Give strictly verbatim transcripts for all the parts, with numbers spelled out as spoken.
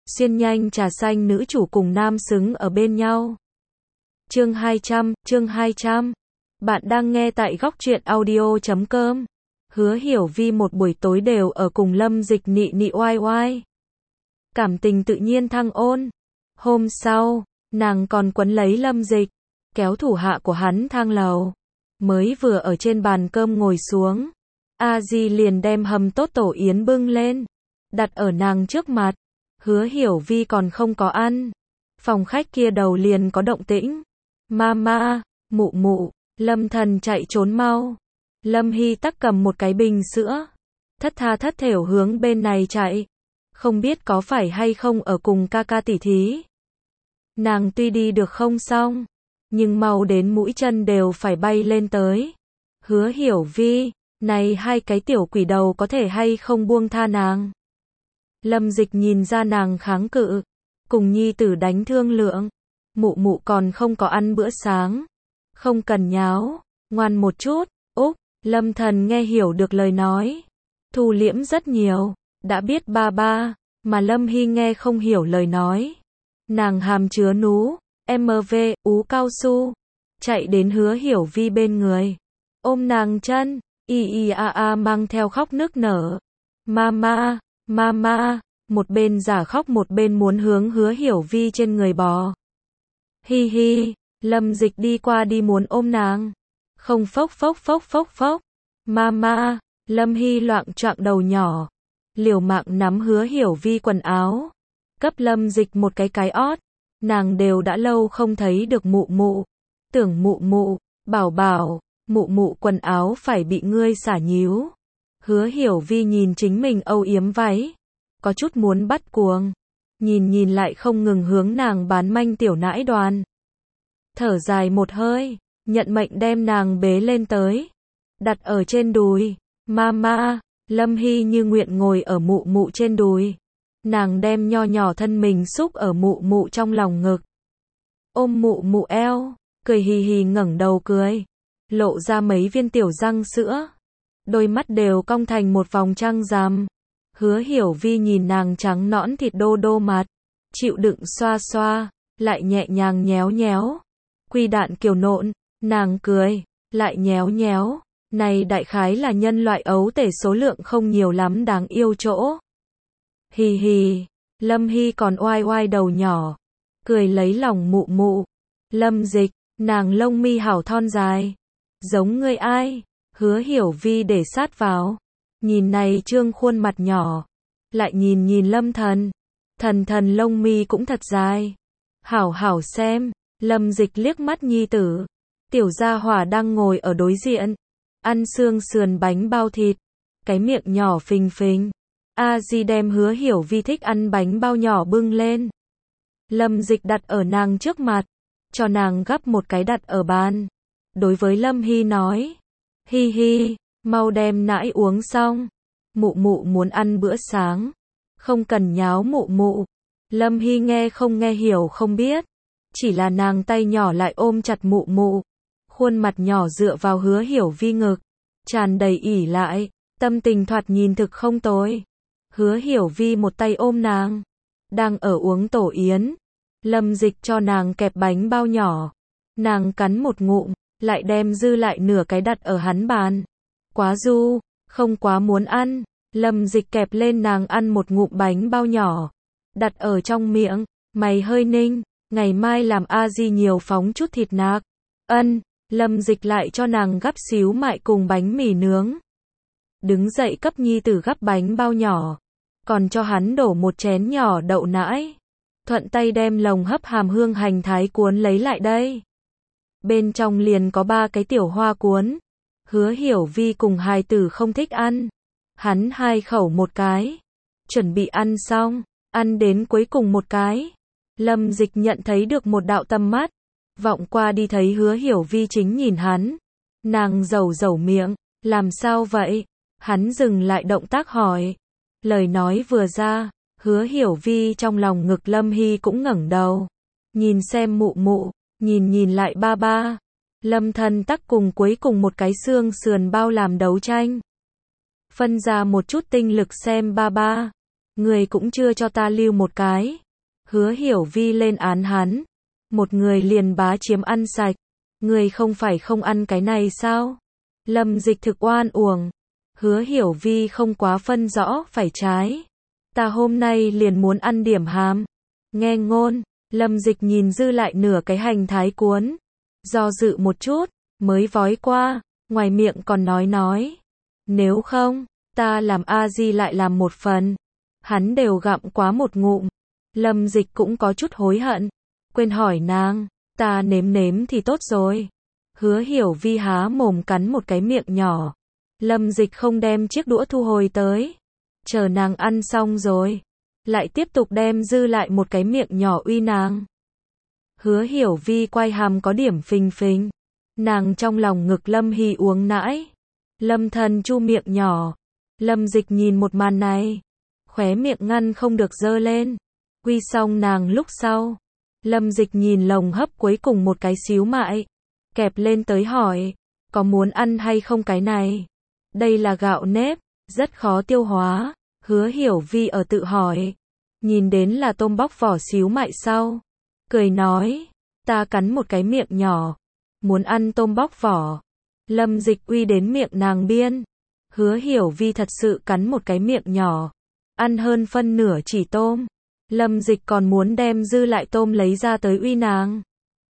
xuyên nhanh trà xanh nữ chủ cùng nam xứng ở bên nhau. Chương hai trăm, chương hai trăm. Bạn đang nghe tại góc truyện audio chấm com. Hứa Hiểu Vi một buổi tối đều ở cùng Lâm Dịch nị nị oai oai. Cảm tình tự nhiên thăng ôn. Hôm sau, nàng còn quấn lấy Lâm Dịch, kéo thủ hạ của hắn thang lầu. Mới vừa ở trên bàn cơm ngồi xuống, A Di liền đem hầm tốt tổ yến bưng lên, đặt ở nàng trước mặt. Hứa Hiểu Vi còn không có ăn. Phòng khách kia đầu liền có động tĩnh. Mama, mụ mụ, Lâm Thần chạy trốn mau. Lâm Hy tắc cầm một cái bình sữa, thất tha thất thểu hướng bên này chạy. Không biết có phải hay không ở cùng ca ca tỉ thí. Nàng tuy đi được không xong, nhưng mau đến mũi chân đều phải bay lên tới. Hứa Hiểu Vi, này hai cái tiểu quỷ đầu có thể hay không buông tha nàng. Lâm Dịch nhìn ra nàng kháng cự, cùng nhi tử đánh thương lượng. Mụ mụ còn không có ăn bữa sáng, không cần nháo, ngoan một chút. Úc, Lâm Thần nghe hiểu được lời nói, thu liễm rất nhiều, đã biết ba ba, mà Lâm Hy nghe không hiểu lời nói. Nàng hàm chứa nú, em vê, ú cao su, chạy đến Hứa Hiểu Vi bên người, ôm nàng chân, y y a a mang theo khóc nức nở. Mama, mama, một bên giả khóc một bên muốn hướng Hứa Hiểu Vi trên người bò. Hi hi, Lâm Dịch đi qua đi muốn ôm nàng. Không phốc phốc phốc phốc phốc. Mama, Lâm Hy loạng choạng đầu nhỏ, liều mạng nắm Hứa Hiểu Vi quần áo, cấp Lâm Dịch một cái cái ót. Nàng đều đã lâu không thấy được mụ mụ, tưởng mụ mụ, bảo bảo, mụ mụ quần áo phải bị ngươi xả nhíu. Hứa Hiểu Vi nhìn chính mình âu yếm váy, có chút muốn bắt cuồng, nhìn nhìn lại không ngừng hướng nàng bán manh tiểu nãi đoàn. Thở dài một hơi, nhận mệnh đem nàng bế lên tới, đặt ở trên đùi. Mama, Lâm Hy như nguyện ngồi ở mụ mụ trên đùi. Nàng đem nho nhỏ thân mình xúc ở mụ mụ trong lòng ngực, ôm mụ mụ eo, cười hì hì ngẩng đầu cười, lộ ra mấy viên tiểu răng sữa, đôi mắt đều cong thành một vòng trăng rằm. Hứa Hiểu Vi nhìn nàng trắng nõn thịt đô đô mặt, chịu đựng xoa xoa, lại nhẹ nhàng nhéo nhéo. Quy đạn kiều nộn, nàng cười, lại nhéo nhéo. Này đại khái là nhân loại ấu tể số lượng không nhiều lắm đáng yêu chỗ. Hì hì, Lâm Hy còn oai oai đầu nhỏ, cười lấy lòng mụ mụ. Lâm Dịch, nàng lông mi hảo thon dài, giống ngươi ai? Hứa Hiểu Vi để sát vào, nhìn này trương khuôn mặt nhỏ, lại nhìn nhìn Lâm Thần, thần thần lông mi cũng thật dài, hảo hảo xem. Lâm Dịch liếc mắt nhi tử, tiểu gia hỏa đang ngồi ở đối diện, ăn xương sườn bánh bao thịt, cái miệng nhỏ phình phình. A Di đem Hứa Hiểu Vi thích ăn bánh bao nhỏ bưng lên. Lâm Dịch đặt ở nàng trước mặt, cho nàng gắp một cái đặt ở bàn. Đối với Lâm Hy nói, hi hi, mau đem nãi uống xong. Mụ mụ muốn ăn bữa sáng, không cần nháo mụ mụ. Lâm Hy nghe không nghe hiểu không biết, chỉ là nàng tay nhỏ lại ôm chặt mụ mụ, khuôn mặt nhỏ dựa vào Hứa Hiểu Vi ngực, tràn đầy ỉ lại, tâm tình thoạt nhìn thực không tồi. Hứa Hiểu Vi một tay ôm nàng, đang ở uống tổ yến. Lâm Dịch cho nàng kẹp bánh bao nhỏ, nàng cắn một ngụm, lại đem dư lại nửa cái đặt ở hắn bàn. Quá du, không quá muốn ăn. Lâm Dịch kẹp lên nàng ăn một ngụm bánh bao nhỏ, đặt ở trong miệng, mày hơi ninh, ngày mai làm A Di nhiều phóng chút thịt nạc. Ân, Lâm Dịch lại cho nàng gắp xíu mại cùng bánh mì nướng. Đứng dậy cấp nhi tử gắp bánh bao nhỏ, còn cho hắn đổ một chén nhỏ đậu nãi. Thuận tay đem lồng hấp hàm hương hành thái cuốn lấy lại đây. Bên trong liền có ba cái tiểu hoa cuốn. Hứa Hiểu Vi cùng hài tử không thích ăn, hắn hai khẩu một cái, chuẩn bị ăn xong, ăn đến cuối cùng một cái. Lâm Dịch nhận thấy được một đạo tầm mắt, vọng qua đi thấy Hứa Hiểu Vi chính nhìn hắn. Nàng rầu rầu miệng, làm sao vậy? Hắn dừng lại động tác hỏi. Lời nói vừa ra, Hứa Hiểu Vi trong lòng ngực Lâm Hy cũng ngẩng đầu, nhìn xem mụ mụ, nhìn nhìn lại ba ba. Lâm Thần tắc cùng cuối cùng một cái xương sườn bao làm đấu tranh. Phân ra một chút tinh lực xem ba ba. người cũng chưa cho ta lưu một cái. Hứa Hiểu Vi lên án hắn. Một người liền bá chiếm ăn sạch. Người không phải không ăn cái này sao? Lâm Dịch thực oan uổng. Hứa Hiểu Vi không quá phân rõ phải trái. Ta hôm nay liền muốn ăn điểm hàm. Nghe ngôn, Lâm Dịch nhìn dư lại nửa cái hành thái cuốn. Do dự một chút, mới vói qua, ngoài miệng còn nói nói. Nếu không, ta làm a di lại làm một phần. Hắn đều gặm quá một ngụm. Lâm Dịch cũng có chút hối hận. Quên hỏi nàng, ta nếm nếm thì tốt rồi. Hứa Hiểu Vi há mồm cắn một cái miệng nhỏ. Lâm Dịch không đem chiếc đũa thu hồi tới. Chờ nàng ăn xong rồi, lại tiếp tục đem dư lại một cái miệng nhỏ uy nàng. Hứa Hiểu Vi quay hàm có điểm phình phình. Nàng trong lòng ngực Lâm Hy uống nãi. Lâm Thần chu miệng nhỏ. Lâm Dịch nhìn một màn này, khóe miệng ngăn không được dơ lên. Uy xong nàng lúc sau, Lâm Dịch nhìn lồng hấp cuối cùng một cái xíu mại, kẹp lên tới hỏi, có muốn ăn hay không cái này? Đây là gạo nếp, rất khó tiêu hóa. Hứa Hiểu Vi ở tự hỏi, nhìn đến là tôm bóc vỏ xíu mại sau, cười nói, ta cắn một cái miệng nhỏ, muốn ăn tôm bóc vỏ. Lâm Dịch uy đến miệng nàng biên. Hứa Hiểu Vi thật sự cắn một cái miệng nhỏ, ăn hơn phân nửa chỉ tôm. Lâm Dịch còn muốn đem dư lại tôm lấy ra tới uy nàng.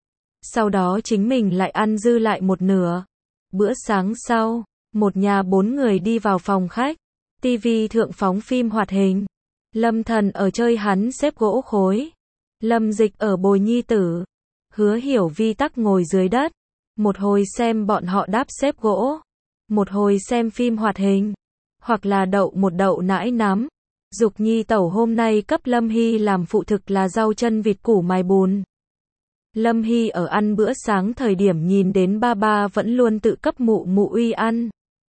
Sau đó chính mình lại ăn dư lại một nửa. Bữa sáng sau, một nhà bốn người đi vào phòng khách. Tivi thượng phóng phim hoạt hình. Lâm Thần ở chơi hắn xếp gỗ khối. Lâm Dịch ở bồi nhi tử. Hứa Hiểu Vi tắc ngồi dưới đất. Một hồi xem bọn họ đáp xếp gỗ. Một hồi xem phim hoạt hình. Hoặc là đậu một đậu nãi nắm. Dục nhi tẩu hôm nay cấp Lâm Hy làm phụ thực là rau chân vịt củ mài bùn. Lâm Hy ở ăn bữa sáng thời điểm nhìn đến ba ba vẫn luôn tự cấp mụ mụ uy ăn.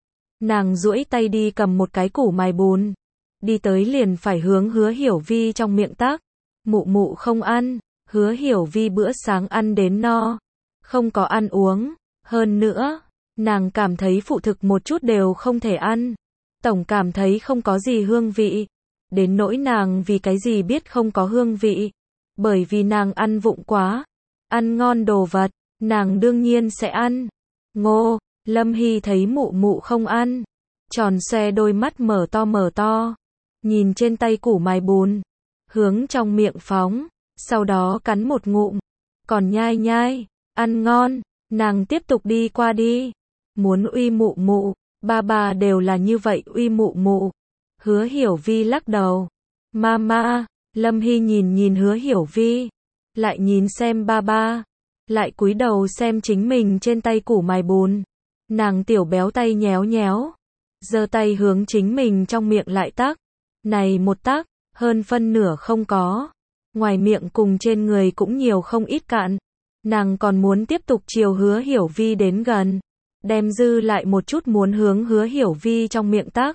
Nàng duỗi tay đi cầm một cái củ mài bùn. Đi tới liền phải hướng Hứa Hiểu Vi trong miệng tắc. Mụ mụ không ăn. Hứa Hiểu Vi bữa sáng ăn đến no. Không có ăn uống. Hơn nữa, nàng cảm thấy phụ thực một chút đều không thể ăn. Tổng cảm thấy không có gì hương vị. Đến nỗi nàng vì cái gì biết không có hương vị. Bởi vì nàng ăn vụng quá. Ăn ngon đồ vật, nàng đương nhiên sẽ ăn. Ngô, Lâm Hy thấy mụ mụ không ăn. Tròn xoe đôi mắt mở to mở to. Nhìn trên tay củ mài bùn. Hướng trong miệng phóng. Sau đó cắn một ngụm. Còn nhai nhai. Ăn ngon. Nàng tiếp tục đi qua đi. Muốn uy mụ mụ. Ba bà đều là như vậy uy mụ mụ. Hứa Hiểu Vi lắc đầu. Mama. Lâm Hy nhìn nhìn Hứa Hiểu Vi. Lại nhìn xem ba ba. Lại cúi đầu xem chính mình trên tay củ mài bùn. Nàng tiểu béo tay nhéo nhéo. Giơ tay hướng chính mình trong miệng lại tắc. Này một tắc, hơn phân nửa không có. Ngoài miệng cùng trên người cũng nhiều không ít cạn. Nàng còn muốn tiếp tục chiều Hứa Hiểu Vi đến gần. Đem dư lại một chút muốn hướng Hứa Hiểu Vi trong miệng tắc.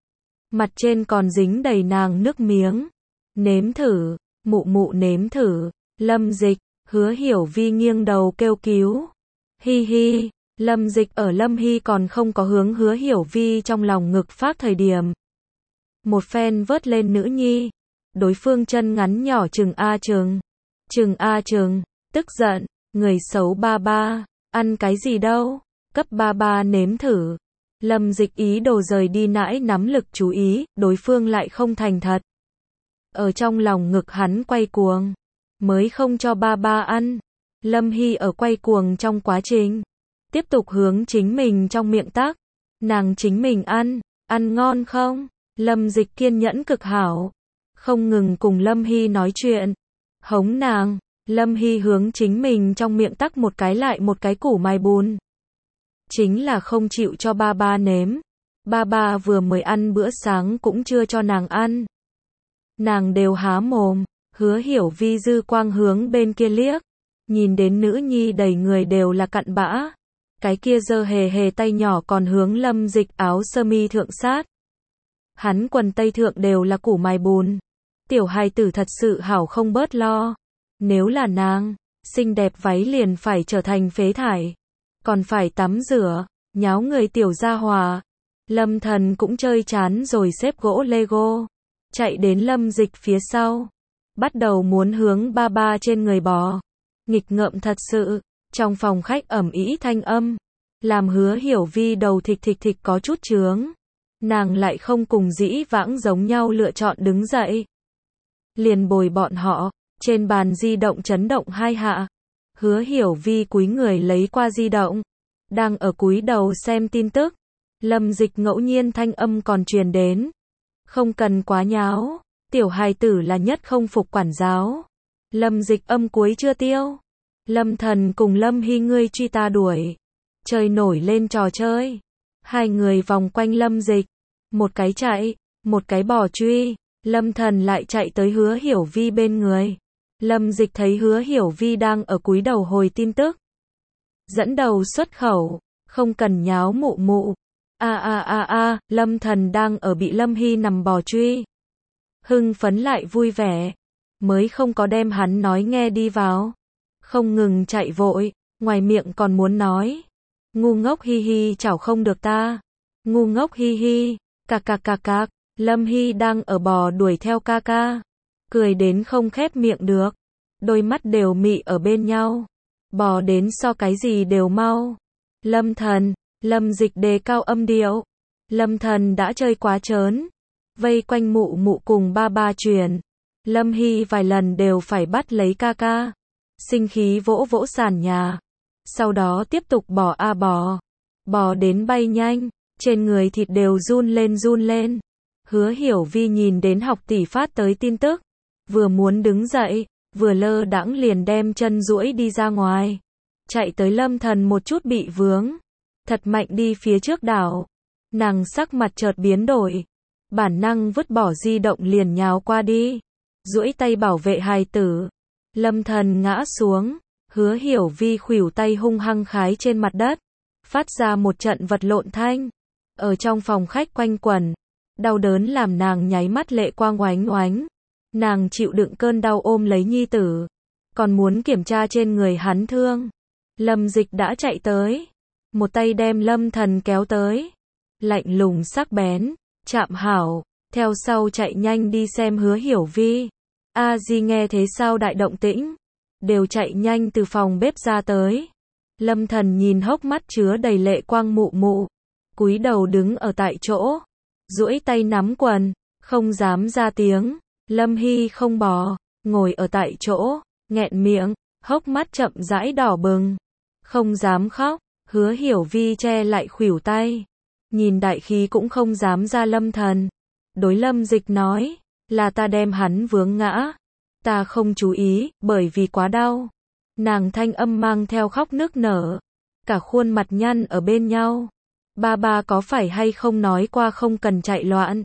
Mặt trên còn dính đầy nàng nước miếng. Nếm thử, mụ mụ nếm thử. Lâm Dịch, Hứa Hiểu Vi nghiêng đầu kêu cứu. Hi hi, Lâm Dịch ở Lâm Hy còn không có hướng Hứa Hiểu Vi trong lòng ngực phát thời điểm. Một phen vớt lên nữ nhi. Đối phương chân ngắn nhỏ chừng a chừng. Chừng a chừng, tức giận, người xấu ba ba, ăn cái gì đâu, cấp ba ba nếm thử. Lâm Dịch ý đồ rời đi nãi nắm lực chú ý, đối phương lại không thành thật. Ở trong lòng ngực hắn quay cuồng. Mới không cho ba ba ăn. Lâm Hy ở quay cuồng trong quá trình. Tiếp tục hướng chính mình trong miệng tắc. Nàng chính mình ăn. Ăn ngon không? Lâm Dịch kiên nhẫn cực hảo. Không ngừng cùng Lâm Hy nói chuyện. Hống nàng. Lâm Hy hướng chính mình trong miệng tắc một cái lại một cái củ mài bùn. Chính là không chịu cho ba ba nếm. Ba ba vừa mới ăn bữa sáng cũng chưa cho nàng ăn. Nàng đều há mồm. Hứa Hiểu Vi dư quang hướng bên kia liếc. Nhìn đến nữ nhi đầy người đều là cặn bã. Cái kia giơ hề hề tay nhỏ còn hướng Lâm Dịch áo sơ mi thượng sát. Hắn quần tây thượng đều là củ mài bùn. Tiểu hài tử thật sự hảo không bớt lo. Nếu là nàng, xinh đẹp váy liền phải trở thành phế thải. Còn phải tắm rửa, nháo người tiểu gia hòa. Lâm Thần cũng chơi chán rồi xếp gỗ Lego. chạy đến Lâm Dịch phía sau, bắt đầu muốn hướng ba ba trên người bò. Nghịch ngợm thật sự, trong phòng khách ầm ĩ thanh âm, làm Hứa Hiểu Vi đầu thịch thịch thịch có chút chướng. Nàng lại không cùng dĩ vãng giống nhau lựa chọn đứng dậy. Liền bồi bọn họ, trên bàn di động chấn động hai hạ. Hứa Hiểu Vi cúi người lấy qua di động, đang ở cúi đầu xem tin tức. Lâm Dịch ngẫu nhiên thanh âm còn truyền đến. Không cần quá nháo, tiểu hài tử là nhất không phục quản giáo. Lâm Dịch âm cuối chưa tiêu. Lâm Thần cùng Lâm Hy ngươi truy ta đuổi. Chơi nổi lên trò chơi. Hai người vòng quanh Lâm Dịch. Một cái chạy, một cái bỏ truy. Lâm Thần lại chạy tới Hứa Hiểu Vi bên người. Lâm Dịch thấy Hứa Hiểu Vi đang ở cúi đầu hồi tin tức. Dẫn đầu xuất khẩu, không cần nháo mụ mụ. A a a a, Lâm Thần đang ở bị Lâm Hy nằm bò truy. Hưng phấn lại vui vẻ, mới không có đem hắn nói nghe đi vào. Không ngừng chạy vội, ngoài miệng còn muốn nói. Ngu ngốc hi hi chảo không được ta. Ngu ngốc hi hi, cạc cạc cạc cạc, Lâm Hy đang ở bò đuổi theo ca ca. Cười đến không khép miệng được, đôi mắt đều mị ở bên nhau. Bò đến so cái gì đều mau. Lâm Thần, Lâm Dịch đề cao âm điệu. Lâm Thần đã chơi quá trớn, vây quanh mụ mụ cùng ba ba truyền. Lâm Hy vài lần đều phải bắt lấy ca ca. Sinh khí vỗ vỗ sàn nhà. Sau đó tiếp tục bò a bò. Bò đến bay nhanh, trên người thịt đều run lên run lên. Hứa Hiểu Vi nhìn đến học tỷ phát tới tin tức. Vừa muốn đứng dậy, vừa lơ đãng liền đem chân duỗi đi ra ngoài. Chạy tới Lâm Thần một chút bị vướng. Thật mạnh đi phía trước đảo. Nàng sắc mặt chợt biến đổi. Bản năng vứt bỏ di động liền nhào qua đi. Duỗi tay bảo vệ hài tử. Lâm Thần ngã xuống. Hứa Hiểu Vi khuỷu tay hung hăng khái trên mặt đất. Phát ra một trận vật lộn thanh. Ở trong phòng khách quanh quẩn. Đau đớn làm nàng nháy mắt lệ quang oánh oánh. Nàng chịu đựng cơn đau ôm lấy nhi tử. Còn muốn kiểm tra trên người hắn thương. Lâm Dịch đã chạy tới. Một tay đem Lâm Thần kéo tới. Lạnh lùng sắc bén. Chạm hảo. Theo sau chạy nhanh đi xem Hứa Hiểu Vi. A Di nghe thế sao đại động tĩnh. Đều chạy nhanh từ phòng bếp ra tới. Lâm Thần nhìn hốc mắt chứa đầy lệ quang mụ mụ. Cúi đầu đứng ở tại chỗ. Duỗi tay nắm quần. Không dám ra tiếng. Lâm Hy không bò. Ngồi ở tại chỗ. Nghẹn miệng. Hốc mắt chậm rãi đỏ bừng. Không dám khóc. Hứa Hiểu Vi che lại khuỷu tay. Nhìn đại khí cũng không dám ra Lâm Thần. Đối Lâm Dịch nói. Là ta đem hắn vướng ngã. Ta không chú ý, bởi vì quá đau. Nàng thanh âm mang theo khóc nức nở. Cả khuôn mặt nhăn ở bên nhau. Ba ba có phải hay không nói qua không cần chạy loạn.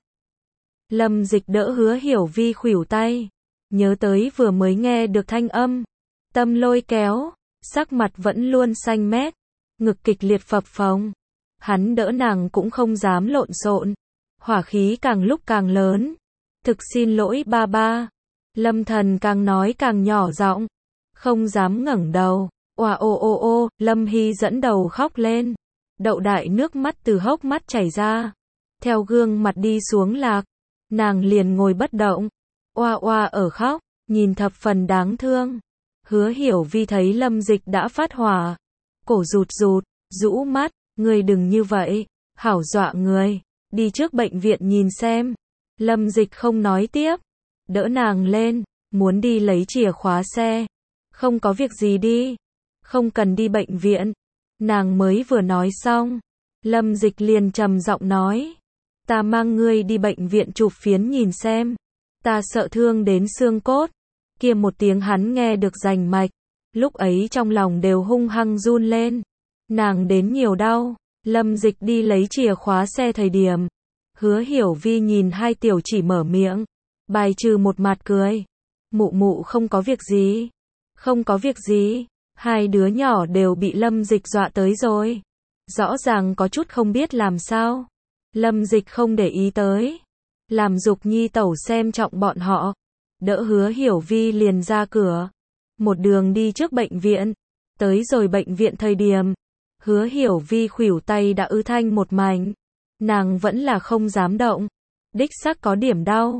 Lâm Dịch đỡ Hứa Hiểu Vi khuỷu tay. Nhớ tới vừa mới nghe được thanh âm. Tâm lôi kéo. Sắc mặt vẫn luôn xanh mét. Ngực kịch liệt phập phồng. Hắn đỡ nàng cũng không dám lộn xộn. Hỏa khí càng lúc càng lớn. Thực xin lỗi ba ba. Lâm Thần càng nói càng nhỏ giọng. Không dám ngẩng đầu. Oà ô ô ô, Lâm Hy dẫn đầu khóc lên. Đậu đại nước mắt từ hốc mắt chảy ra. Theo gương mặt đi xuống lạc. Nàng liền ngồi bất động. Oa oa ở khóc, nhìn thập phần đáng thương. Hứa Hiểu Vi thấy Lâm Dịch đã phát hỏa. Cổ rụt rụt, rũ mắt, ngươi đừng như vậy. Hảo dọa người. Đi trước bệnh viện nhìn xem. Lâm Dịch không nói tiếp. Đỡ nàng lên. Muốn đi lấy chìa khóa xe. Không có việc gì đi. Không cần đi bệnh viện. Nàng mới vừa nói xong. Lâm Dịch liền trầm giọng nói. Ta mang ngươi đi bệnh viện chụp phiến nhìn xem. Ta sợ thương đến xương cốt. Kia một tiếng hắn nghe được rành mạch. Lúc ấy trong lòng đều hung hăng run lên. Nàng đến nhiều đau. Lâm Dịch đi lấy chìa khóa xe thời điểm. Hứa Hiểu Vi nhìn hai tiểu chỉ mở miệng. Bài trừ một mặt cười. Mụ mụ không có việc gì. Không có việc gì. Hai đứa nhỏ đều bị Lâm Dịch dọa tới rồi. Rõ ràng có chút không biết làm sao. Lâm Dịch không để ý tới. Làm Dục Nhi tẩu xem trọng bọn họ. Đỡ Hứa Hiểu Vi liền ra cửa. Một đường đi trước bệnh viện. Tới rồi bệnh viện thời điểm. Hứa Hiểu Vi khuỷu tay đã ứ thanh một mảnh. Nàng vẫn là không dám động. Đích xác có điểm đau.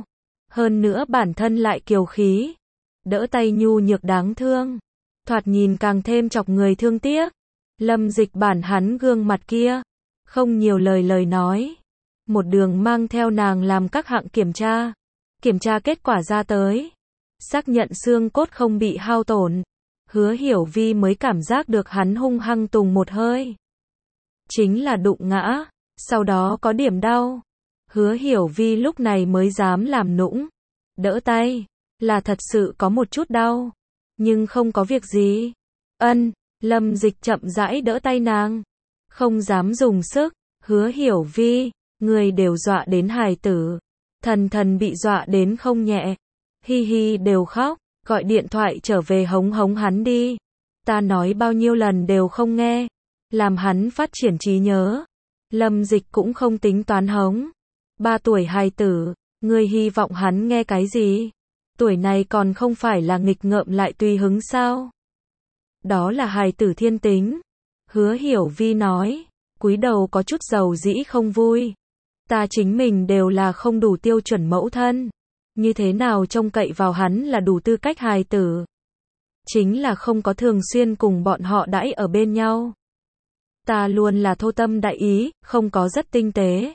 Hơn nữa bản thân lại kiều khí, đỡ tay nhu nhược đáng thương, thoạt nhìn càng thêm chọc người thương tiếc. Lâm Dịch bản hắn gương mặt kia, không nhiều lời lời nói, một đường mang theo nàng làm các hạng kiểm tra. Kiểm tra kết quả ra tới, xác nhận xương cốt không bị hao tổn, Hứa Hiểu Vi mới cảm giác được hắn hung hăng tùng một hơi. Chính là đụng ngã, sau đó có điểm đau. Hứa Hiểu Vi lúc này mới dám làm nũng, đỡ tay, là thật sự có một chút đau, nhưng không có việc gì. Ân, Lâm Dịch chậm rãi đỡ tay nàng, không dám dùng sức. Hứa Hiểu Vi, người đều dọa đến hài tử, thần thần bị dọa đến không nhẹ, hi hi đều khóc, gọi điện thoại trở về hống hống hắn đi. Ta nói bao nhiêu lần đều không nghe, làm hắn phát triển trí nhớ. Lâm Dịch cũng không tính toán hống. Ba tuổi hài tử, ngươi hy vọng hắn nghe cái gì? Tuổi này còn không phải là nghịch ngợm lại tùy hứng sao? Đó là hài tử thiên tính. Hứa Hiểu Vi nói, cúi đầu có chút dầu dĩ không vui. Ta chính mình đều là không đủ tiêu chuẩn mẫu thân, như thế nào trông cậy vào hắn là đủ tư cách hài tử? Chính là không có thường xuyên cùng bọn họ đãi ở bên nhau. Ta luôn là thô tâm đại ý, không có rất tinh tế.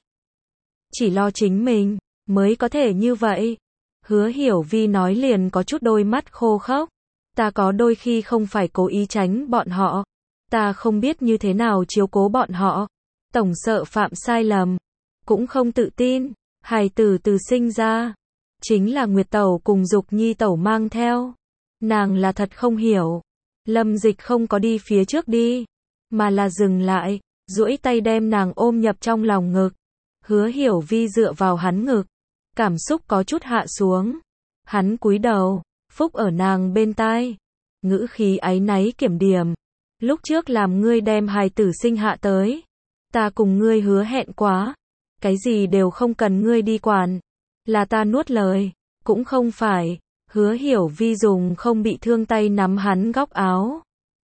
Chỉ lo chính mình, mới có thể như vậy. Hứa Hiểu Vi nói liền có chút đôi mắt khô khốc. Ta có đôi khi không phải cố ý tránh bọn họ. Ta không biết như thế nào chiếu cố bọn họ. Tổng sợ phạm sai lầm. Cũng không tự tin. Hài tử từ sinh ra, chính là Nguyệt Tẩu cùng Dục Nhi Tẩu mang theo. Nàng là thật không hiểu. Lâm Dịch không có đi phía trước đi, mà là dừng lại, duỗi tay đem nàng ôm nhập trong lòng ngực. Hứa Hiểu Vi dựa vào hắn ngực, cảm xúc có chút hạ xuống. Hắn cúi đầu, phúc ở nàng bên tai, ngữ khí áy náy kiểm điểm. Lúc trước làm ngươi đem hài tử sinh hạ tới, ta cùng ngươi hứa hẹn quá, cái gì đều không cần ngươi đi quản, là ta nuốt lời, cũng không phải. Hứa Hiểu Vi dùng không bị thương tay nắm hắn góc áo,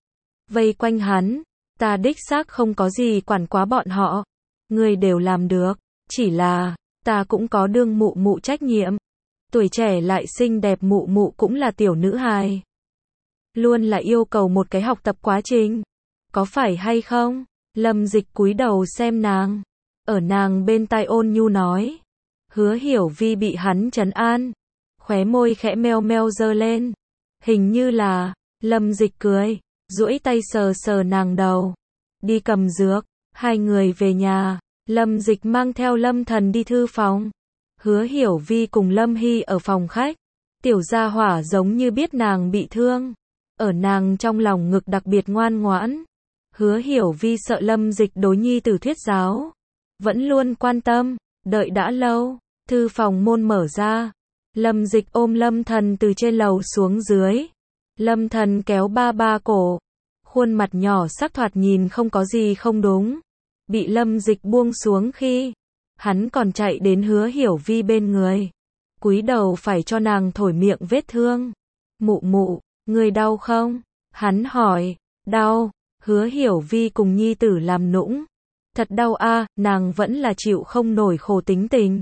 vây quanh hắn. Ta đích xác không có gì quản quá bọn họ, ngươi đều làm được, chỉ là, ta cũng có đương mụ mụ trách nhiệm. Tuổi trẻ lại xinh đẹp mụ mụ cũng là tiểu nữ hài, luôn là yêu cầu một cái học tập quá trình, có phải hay không? Lâm Dịch cúi đầu xem nàng, ở nàng bên tai ôn nhu nói. Hứa Hiểu Vi bị hắn trấn an, khóe môi khẽ meo meo giơ lên, hình như là. Lâm Dịch cười, duỗi tay sờ sờ nàng đầu, đi cầm dược. Hai người về nhà, Lâm Dịch mang theo Lâm Thần đi thư phòng. Hứa Hiểu Vi cùng Lâm Hy ở phòng khách. Tiểu gia hỏa giống như biết nàng bị thương, ở nàng trong lòng ngực đặc biệt ngoan ngoãn. Hứa Hiểu Vi sợ Lâm Dịch đối nhi tử thuyết giáo, vẫn luôn quan tâm. Đợi đã lâu, thư phòng môn mở ra, Lâm Dịch ôm Lâm Thần từ trên lầu xuống dưới. Lâm Thần kéo ba ba cổ, khuôn mặt nhỏ sắc thoạt nhìn không có gì không đúng. Bị Lâm Dịch buông xuống khi, hắn còn chạy đến Hứa Hiểu Vi bên người, cúi đầu phải cho nàng thổi miệng vết thương. Mụ mụ, người đau không? Hắn hỏi. Đau. Hứa Hiểu Vi cùng nhi tử làm nũng. Thật đau a, à, nàng vẫn là chịu không nổi khổ tính tình.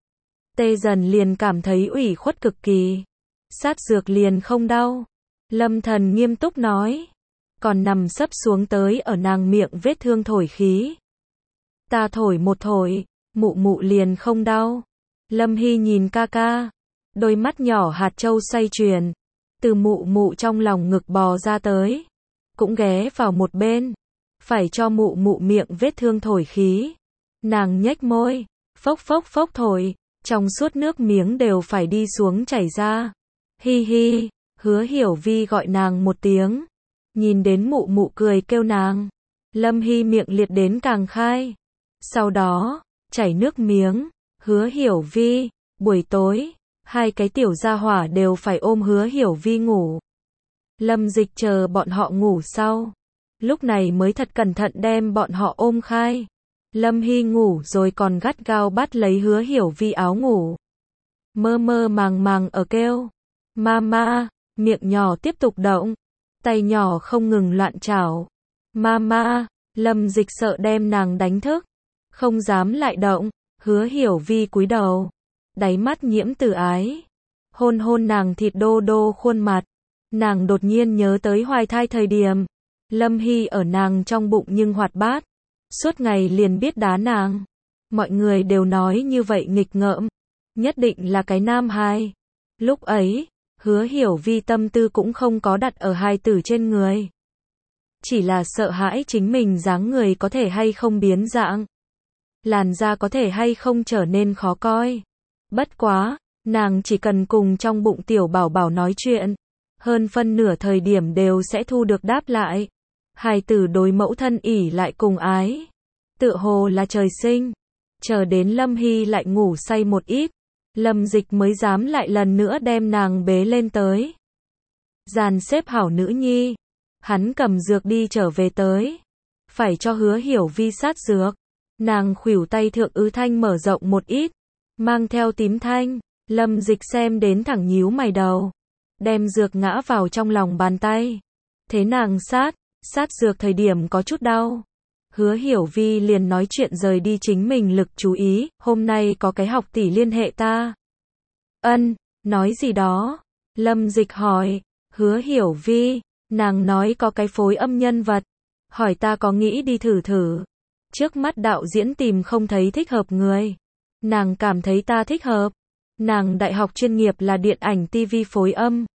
Tê dần liền cảm thấy ủy khuất cực kỳ. Sát dược liền không đau. Lâm Thần nghiêm túc nói, còn nằm sấp xuống tới ở nàng miệng vết thương thổi khí. Ta thổi một thổi, mụ mụ liền không đau. Lâm Hy nhìn ca ca, đôi mắt nhỏ hạt châu xoay chuyển, từ mụ mụ trong lòng ngực bò ra tới, cũng ghé vào một bên, phải cho mụ mụ miệng vết thương thổi khí. Nàng nhếch môi, phốc phốc phốc thổi, trong suốt nước miếng đều phải đi xuống chảy ra. Hi hi. Hứa Hiểu Vi gọi nàng một tiếng, nhìn đến mụ mụ cười kêu nàng. Lâm Hy miệng liệt đến càng khai, sau đó chảy nước miếng. Hứa Hiểu Vi, buổi tối, hai cái tiểu gia hỏa đều phải ôm Hứa Hiểu Vi ngủ. Lâm Dịch chờ bọn họ ngủ sau, lúc này mới thật cẩn thận đem bọn họ ôm khai. Lâm Hy ngủ rồi còn gắt gao bắt lấy Hứa Hiểu Vi áo ngủ, mơ mơ màng màng ở kêu mama. Miệng nhỏ tiếp tục động, tay nhỏ không ngừng loạn chảo. Mama. Lâm Dịch sợ đem nàng đánh thức, không dám lại động. Hứa Hiểu Vi cúi đầu, đáy mắt nhiễm từ ái. hôn hôn nàng thịt đô đô khuôn mặt. Nàng đột nhiên nhớ tới hoài thai thời điểm. Lâm Hy ở nàng trong bụng nhưng hoạt bát. Suốt ngày liền biết đá nàng. Mọi người đều nói như vậy nghịch ngợm. Nhất định là cái nam hài. Lúc ấy, Hứa Hiểu Vi tâm tư cũng không có đặt ở hài tử trên người. Chỉ là sợ hãi chính mình dáng người có thể hay không biến dạng. Làn da có thể hay không trở nên khó coi. Bất quá, nàng chỉ cần cùng trong bụng tiểu bảo bảo nói chuyện. Hơn phân nửa thời điểm đều sẽ thu được đáp lại. Hài tử đối mẫu thân ỉ lại cùng ái. Tựa hồ là trời sinh. Chờ đến Lâm Hy lại ngủ say một ít. Lâm Dịch mới dám lại lần nữa đem nàng bế lên tới. Dàn xếp hảo nữ nhi. Hắn cầm dược đi trở về tới. Phải cho Hứa Hiểu Vi sát dược. Nàng khuỷu tay thượng ứ thanh mở rộng một ít. Mang theo tím thanh. Lâm Dịch xem đến thẳng nhíu mày đầu. Đem dược ngã vào trong lòng bàn tay. Thế nàng sát. Sát dược thời điểm có chút đau. Hứa Hiểu Vi liền nói chuyện rời đi chính mình lực chú ý. Hôm nay có cái học tỷ liên hệ ta. Ân, nói gì đó. Lâm Dịch hỏi. Hứa Hiểu Vi. Nàng nói có cái phối âm nhân vật. Hỏi ta có nghĩ đi thử thử. Trước mắt đạo diễn tìm không thấy thích hợp người. Nàng cảm thấy ta thích hợp. Nàng đại học chuyên nghiệp là điện ảnh ti vi phối âm.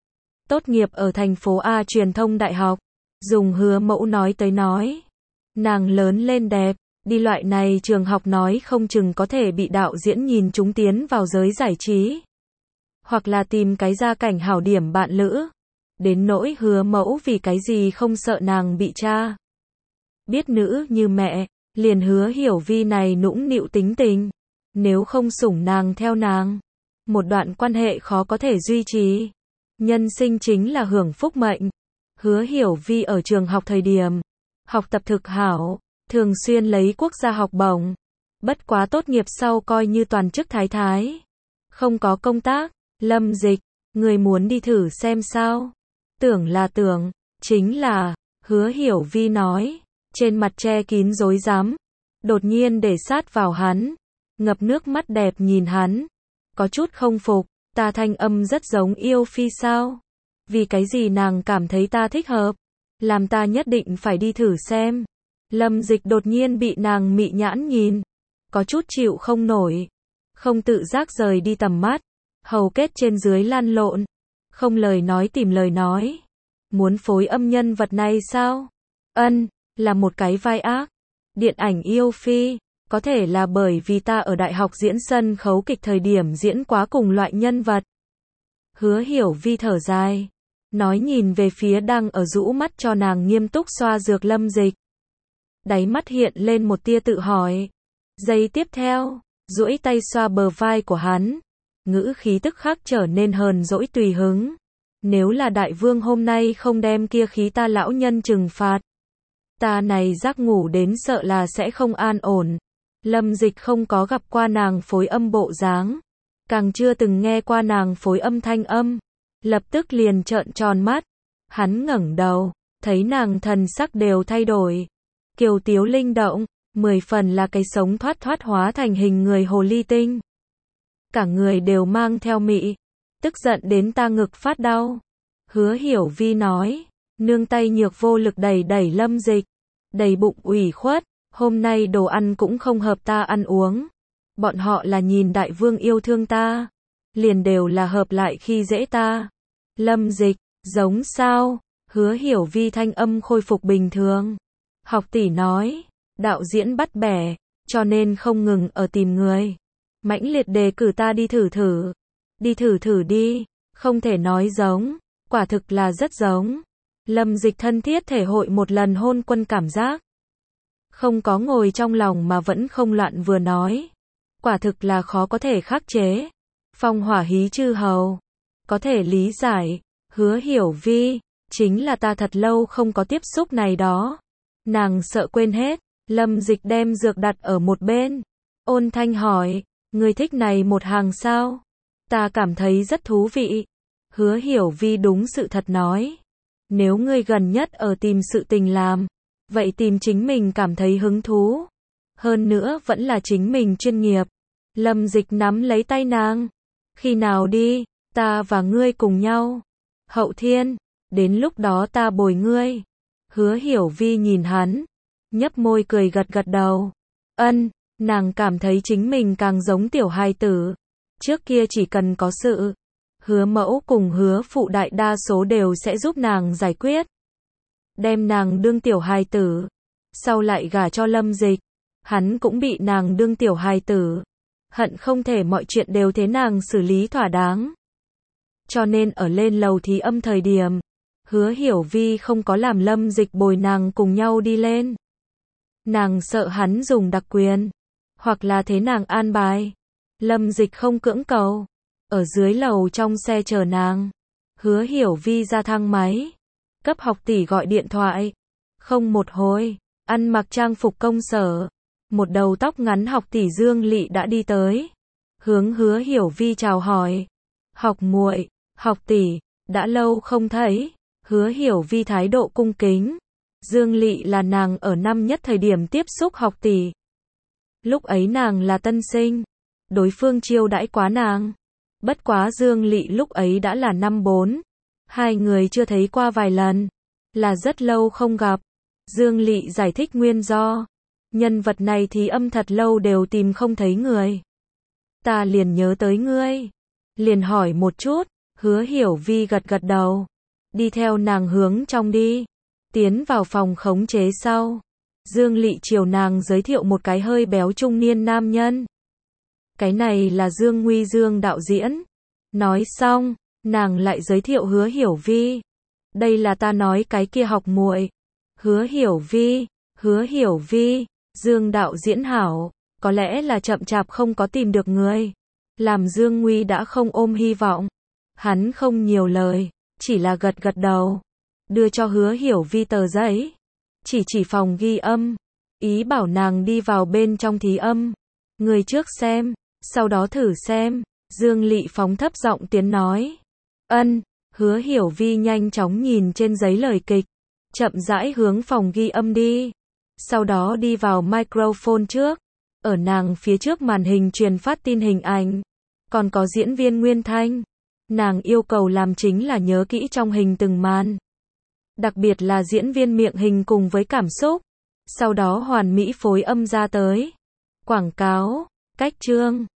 Tốt nghiệp ở thành phố A truyền thông đại học. Dùng Hứa mẫu nói tới nói. Nàng lớn lên đẹp. Đi loại này trường học nói không chừng có thể bị đạo diễn nhìn chúng tiến vào giới giải trí. Hoặc là tìm cái gia cảnh hảo điểm bạn lữ. Đến nỗi Hứa mẫu vì cái gì không sợ nàng bị tra. Biết nữ như mẹ, liền Hứa Hiểu Vi này nũng nịu tính tình. Nếu không sủng nàng theo nàng, một đoạn quan hệ khó có thể duy trì. Nhân sinh chính là hưởng phúc mệnh. Hứa Hiểu Vi ở trường học thời điểm, học tập thực hảo, thường xuyên lấy quốc gia học bổng. Bất quá tốt nghiệp sau coi như toàn chức thái thái. Không có công tác. Lâm Dịch, người muốn đi thử xem sao? Tưởng là tưởng, chính là, Hứa Hiểu Vi nói, trên mặt che kín rối rắm, đột nhiên để sát vào hắn, ngập nước mắt đẹp nhìn hắn, có chút không phục, ta thanh âm rất giống yêu phi sao? Vì cái gì nàng cảm thấy ta thích hợp? Làm ta nhất định phải đi thử xem. Lâm Dịch đột nhiên bị nàng mị nhãn nhìn, có chút chịu không nổi, không tự giác rời đi tầm mắt, hầu kết trên dưới lăn lộn, không lời nói tìm lời nói. Muốn phối âm nhân vật này sao? Ân, là một cái vai ác. Điện ảnh yêu phi, có thể là bởi vì ta ở đại học diễn sân khấu kịch thời điểm diễn quá cùng loại nhân vật. Hứa Hiểu Vi thở dài, nói nhìn về phía đang ở rũ mắt cho nàng nghiêm túc xoa dược Lâm Dịch. Đáy mắt hiện lên một tia tự hỏi. Giây tiếp theo, duỗi tay xoa bờ vai của hắn, ngữ khí tức khắc trở nên hờn dỗi tùy hứng. Nếu là đại vương hôm nay không đem kia khí ta lão nhân trừng phạt, ta này giấc ngủ đến sợ là sẽ không an ổn. Lâm Dịch không có gặp qua nàng phối âm bộ dáng, càng chưa từng nghe qua nàng phối âm thanh âm, lập tức liền trợn tròn mắt. Hắn ngẩng đầu, thấy nàng thần sắc đều thay đổi, kiều tiếu linh động, mười phần là cái sống thoát thoát hóa thành hình người hồ ly tinh. Cả người đều mang theo mị, tức giận đến ta ngực phát đau. Hứa Hiểu Vi nói, nương tay nhược vô lực đẩy đẩy Lâm Dịch, đầy bụng ủy khuất, hôm nay đồ ăn cũng không hợp ta ăn uống. Bọn họ là nhìn đại vương yêu thương ta, liền đều là hợp lại khi dễ ta. Lâm Dịch, giống sao? Hứa Hiểu Vi thanh âm khôi phục bình thường. Học tỷ nói, đạo diễn bắt bẻ, cho nên không ngừng ở tìm người. Mãnh liệt đề cử ta đi thử thử. Đi thử thử đi, không thể nói giống, quả thực là rất giống. Lâm Dịch thân thiết thể hội một lần hôn quân cảm giác. Không có ngồi trong lòng mà vẫn không loạn vừa nói. Quả thực là khó có thể khắc chế. Phong hỏa hí chư hầu. Có thể lý giải. Hứa Hiểu Vi, chính là ta thật lâu không có tiếp xúc này đó. Nàng sợ quên hết. Lâm Dịch đem dược đặt ở một bên. Ôn thanh hỏi, người thích này một hàng sao? Ta cảm thấy rất thú vị. Hứa Hiểu Vi đúng sự thật nói. Nếu ngươi gần nhất ở tìm sự tình làm, vậy tìm chính mình cảm thấy hứng thú. Hơn nữa vẫn là chính mình chuyên nghiệp. Lâm Dịch nắm lấy tay nàng. Khi nào đi? Ta và ngươi cùng nhau. Hậu Thiên, đến lúc đó ta bồi ngươi. Hứa Hiểu Vi nhìn hắn, nhấp môi cười gật gật đầu. Ân, nàng cảm thấy chính mình càng giống tiểu hài tử. Trước kia chỉ cần có sự, Hứa Mẫu cùng Hứa Phụ đại đa số đều sẽ giúp nàng giải quyết. Đem nàng đương tiểu hài tử. Sau lại gả cho Lâm Dịch, hắn cũng bị nàng đương tiểu hài tử. Hận không thể mọi chuyện đều thế nàng xử lý thỏa đáng. Cho nên ở lên lầu thí âm thời điểm, Hứa Hiểu Vi không có làm Lâm Dịch bồi nàng cùng nhau đi lên. Nàng sợ hắn dùng đặc quyền, hoặc là thế nàng an bài. Lâm Dịch không cưỡng cầu, ở dưới lầu trong xe chờ nàng. Hứa Hiểu Vi ra thang máy, cấp học tỷ gọi điện thoại. Không một hồi, ăn mặc trang phục công sở, một đầu tóc ngắn học tỷ Dương Lị đã đi tới, hướng Hứa Hiểu Vi chào hỏi. Học muội, học tỷ, đã lâu không thấy. Hứa Hiểu Vi thái độ cung kính. Dương Lị là nàng ở năm nhất thời điểm tiếp xúc học tỷ. Lúc ấy nàng là tân sinh, đối phương chiêu đãi quá nàng. Bất quá Dương Lị lúc ấy đã là năm bốn, hai người chưa thấy qua vài lần, là rất lâu không gặp. Dương Lị giải thích nguyên do, nhân vật này thì âm thật lâu đều tìm không thấy người. Ta liền nhớ tới ngươi, liền hỏi một chút. Hứa Hiểu Vi gật gật đầu, đi theo nàng hướng trong đi, tiến vào phòng khống chế sau. Dương Lị chiều nàng giới thiệu một cái hơi béo trung niên nam nhân. Cái này là Dương Nguy Dương đạo diễn. Nói xong, nàng lại giới thiệu Hứa Hiểu Vi. Đây là ta nói cái kia học muội. Hứa Hiểu Vi, Hứa Hiểu Vi, Dương đạo diễn hảo, có lẽ là chậm chạp không có tìm được người. Làm Dương Nguy đã không ôm hy vọng. Hắn không nhiều lời, chỉ là gật gật đầu, đưa cho Hứa Hiểu Vi tờ giấy, chỉ chỉ phòng ghi âm, ý bảo nàng đi vào bên trong thí âm. Người trước xem, sau đó thử xem. Dương Lị phóng thấp giọng tiếng nói. Ân. Hứa Hiểu Vi nhanh chóng nhìn trên giấy lời kịch, chậm rãi hướng phòng ghi âm đi, sau đó đi vào microphone trước. Ở nàng phía trước màn hình truyền phát tin hình ảnh, còn có diễn viên Nguyên Thanh. Nàng yêu cầu làm chính là nhớ kỹ trong hình từng màn, đặc biệt là diễn viên miệng hình cùng với cảm xúc, sau đó hoàn mỹ phối âm ra tới. Quảng cáo, cách chương